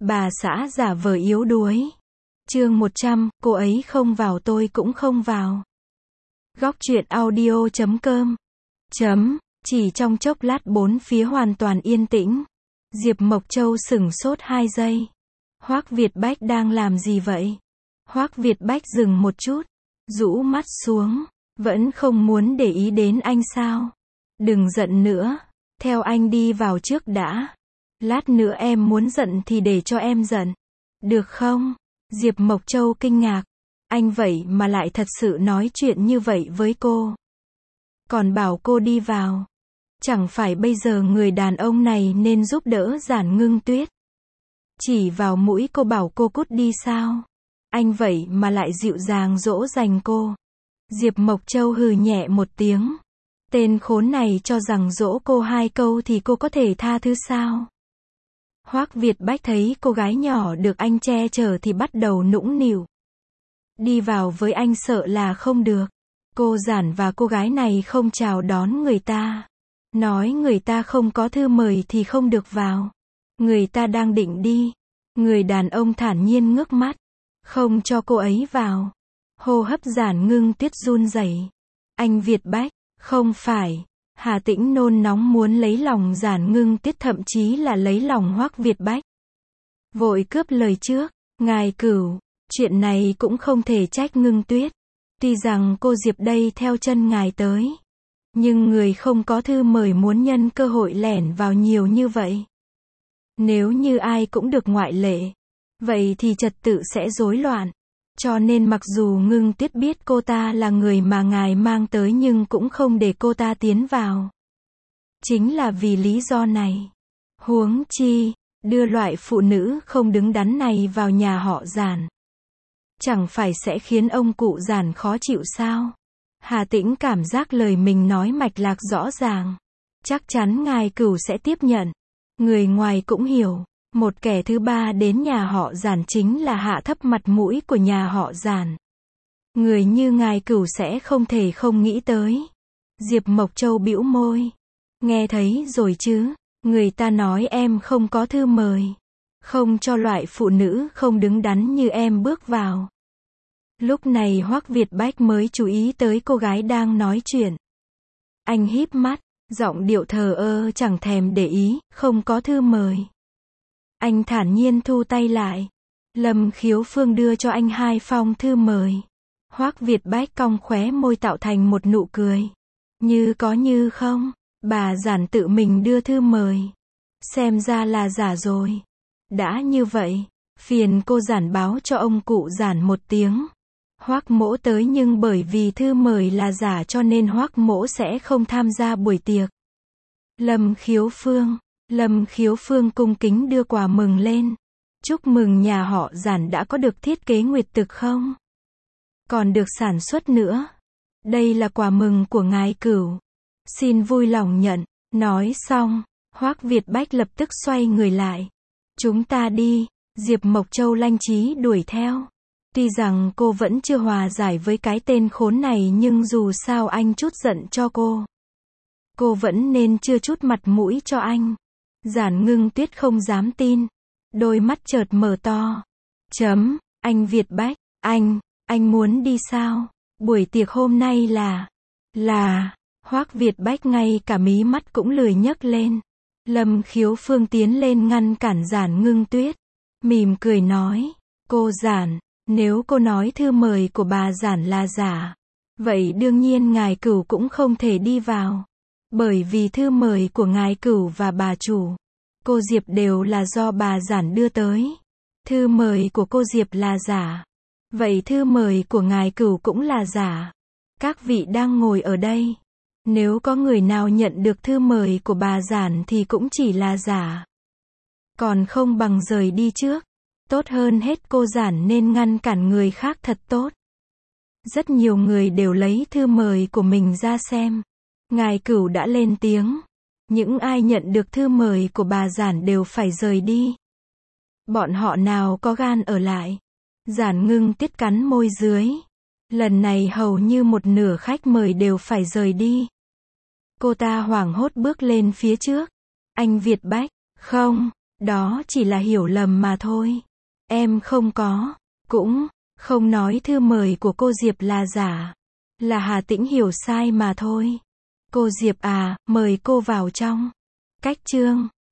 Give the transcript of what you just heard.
Bà xã giả vờ yếu đuối. Chương 100, cô ấy không vào tôi cũng không vào. Góc truyện audio.com. Chỉ trong chốc lát bốn phía hoàn toàn yên tĩnh. Diệp Mộc Châu sửng sốt 2 giây. Hoắc Việt Bách đang làm gì vậy? Hoắc Việt Bách dừng một chút, rũ mắt xuống. Vẫn không muốn để ý đến anh sao? Đừng giận nữa, theo anh đi vào trước đã. Lát nữa em muốn giận thì để cho em giận. Được không? Diệp Mộc Châu kinh ngạc. Anh vậy mà lại thật sự nói chuyện như vậy với cô. Còn bảo cô đi vào. Chẳng phải bây giờ người đàn ông này nên giúp đỡ Giản Ngưng Tuyết. Chỉ vào mũi cô bảo cô cút đi sao? Anh vậy mà lại dịu dàng dỗ dành cô. Diệp Mộc Châu hừ nhẹ một tiếng. Tên khốn này cho rằng dỗ cô 2 câu thì cô có thể tha thứ sao? Hoắc Việt Bách thấy cô gái nhỏ được anh che chở thì bắt đầu nũng nịu. Đi vào với anh sợ là không được. Cô Giản và cô gái này không chào đón người ta. Nói người ta không có thư mời thì không được vào. Người ta đang định đi. Người đàn ông thản nhiên ngước mắt. Không cho cô ấy vào. Hô hấp Giản Ngưng Tuyết run rẩy. Anh Việt Bách, không phải. Hà Tĩnh nôn nóng muốn lấy lòng Giản Ngưng Tuyết, thậm chí là lấy lòng Hoắc Việt Bách. Vội cướp lời trước. Ngài Cửu, chuyện này cũng không thể trách Ngưng Tuyết. Tuy rằng cô Diệp đây theo chân ngài tới. Nhưng người không có thư mời muốn nhân cơ hội lẻn vào nhiều như vậy. Nếu như ai cũng được ngoại lệ, vậy thì trật tự sẽ rối loạn. Cho nên mặc dù Ngưng Tuyết biết cô ta là người mà ngài mang tới nhưng cũng không để cô ta tiến vào. Chính là vì lý do này. Huống chi, đưa loại phụ nữ không đứng đắn này vào nhà họ Giản. Chẳng phải sẽ khiến ông cụ Giản khó chịu sao? Hà Tĩnh cảm giác lời mình nói mạch lạc rõ ràng. Chắc chắn ngài Cửu sẽ tiếp nhận. Người ngoài cũng hiểu. Một kẻ thứ ba đến nhà họ Giản chính là hạ thấp mặt mũi của nhà họ Giản. Người như ngài Cửu sẽ không thể không nghĩ tới. Diệp Mộc Châu bĩu môi. Nghe thấy rồi chứ, người ta nói em không có thư mời. Không cho loại phụ nữ không đứng đắn như em bước vào. Lúc này Hoắc Việt Bách mới chú ý tới cô gái đang nói chuyện. Anh híp mắt, giọng điệu thờ ơ chẳng thèm để ý, không có thư mời. Anh thản nhiên thu tay lại. Lâm Khiếu Phương đưa cho anh 2 phong thư mời. Hoắc Việt Bách cong khóe môi tạo thành một nụ cười. Như có như không, bà Giản tự mình đưa thư mời. Xem ra là giả rồi. Đã như vậy, phiền cô Giản báo cho ông cụ Giản một tiếng. Hoắc Mỗ tới nhưng bởi vì thư mời là giả cho nên Hoắc Mỗ sẽ không tham gia buổi tiệc. Lâm Khiếu Phương cung kính đưa quà mừng lên. Chúc mừng nhà họ Giản đã có được thiết kế nguyệt thực không? Còn được sản xuất nữa. Đây là quà mừng của ngài Cửu. Xin vui lòng nhận. Nói xong, Hoắc Việt Bách lập tức xoay người lại. Chúng ta đi. Diệp Mộc Châu lanh trí đuổi theo. Tuy rằng cô vẫn chưa hòa giải với cái tên khốn này nhưng dù sao anh chút giận cho cô. Cô vẫn nên chưa chút mặt mũi cho anh. Giản Ngưng Tuyết không dám tin. Đôi mắt chợt mở to. Anh Việt Bách, anh muốn đi sao? Buổi tiệc hôm nay là, Hoắc Việt Bách ngay cả mí mắt cũng lười nhấc lên. Lâm Khiếu Phương tiến lên ngăn cản Giản Ngưng Tuyết. Mỉm cười nói, cô Giản, nếu cô nói thư mời của bà Giản là giả, vậy đương nhiên ngài Cửu cũng không thể đi vào. Bởi vì thư mời của ngài Cửu và bà chủ, cô Diệp đều là do bà Giản đưa tới. Thư mời của cô Diệp là giả. Vậy thư mời của ngài Cửu cũng là giả. Các vị đang ngồi ở đây, nếu có người nào nhận được thư mời của bà Giản thì cũng chỉ là giả. Còn không bằng rời đi trước. Tốt hơn hết cô Giản nên ngăn cản người khác thật tốt. Rất nhiều người đều lấy thư mời của mình ra xem. Ngài Cửu đã lên tiếng. Những ai nhận được thư mời của bà Giản đều phải rời đi. Bọn họ nào có gan ở lại. Giản Ngưng Tuyết cắn môi dưới. Lần này hầu như một nửa khách mời đều phải rời đi. Cô ta hoảng hốt bước lên phía trước. Anh Việt Bách, không, Đó chỉ là hiểu lầm mà thôi. Em không có, cũng không nói thư mời của cô Diệp là giả. Là Hà Tĩnh hiểu sai mà thôi. Cô Diệp à, mời cô vào trong. Cách chương